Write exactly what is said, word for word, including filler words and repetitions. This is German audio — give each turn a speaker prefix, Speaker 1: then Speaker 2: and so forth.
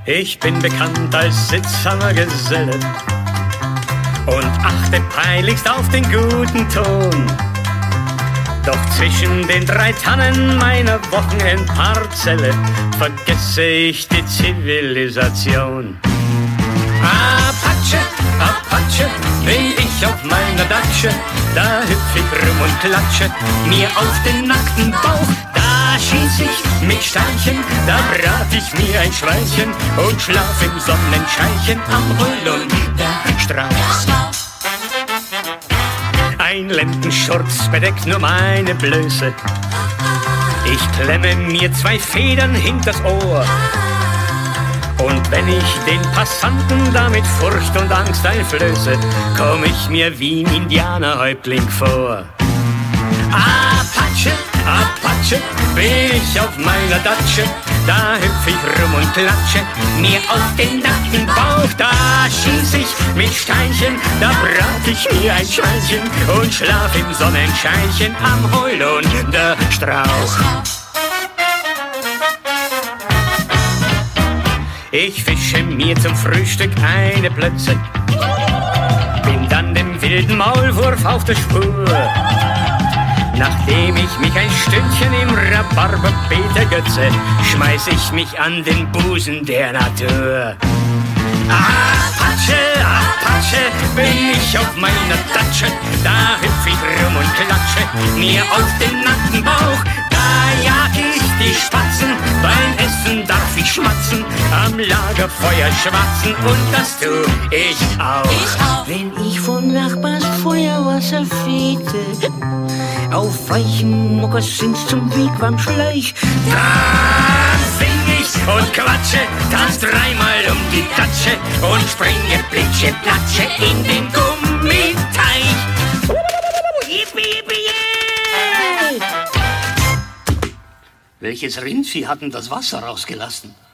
Speaker 1: Ich bin bekannt als sittsamer Geselle und achte peinlichst auf den guten Ton. Doch zwischen den drei Tannen meiner Wochenendparzelle vergesse ich die Zivilisation. Apache, Apache, bin ich auf meiner Datsche, da hüpf ich rum und klatsche mir auf den nackten Bauch. Da schieß ich mit Steinchen, da brat ich mir ein Schweinchen und schlaf im Sonnenscheinchen am Holunderstrauch. Ein Lendenschurz bedeckt nur meine Blöße, ich klemme mir zwei Federn hinters Ohr. Und wenn ich den Passanten damit Furcht und Angst einflöße, komm ich mir wie ein Indianerhäuptling vor. Apache, Apache, bin ich auf meiner Datsche, da hüpf ich rum und klatsche mir auf den nackten Bauch. Da schieß ich mit Steinchen, da brat ich mir ein Schweinchen und schlaf im Sonnenscheinchen am Holunderstrauch. Ich fische mir zum Frühstück eine Plötze, bin dann dem wilden Maulwurf auf der Spur. Nachdem ich mich ein Stündchen im Rhabarberbeet ergötze, schmeiß ich mich an den Busen der Natur. Apache, Apache, bin ich auf meiner Datsche, da hüpf ich rum und klatsche mir auf den nackten Bauch. Da jag ich die Spatzen, beim Essen darf ich schmatzen, am Lagerfeuer schwatzen und das tu ich auch.
Speaker 2: Ich auch.
Speaker 3: Wenn ich von Nachbars Feuerwasser fegte, auf weichem Mokassins zum Wigwam schleich,
Speaker 1: dann sing ich und quatsche, tanz dreimal um die Datsche und springe plitsche platsche in den Gummiteich. Yippie, yippie, yay!
Speaker 4: Welches Rindvieh hat denn das Wasser rausgelassen?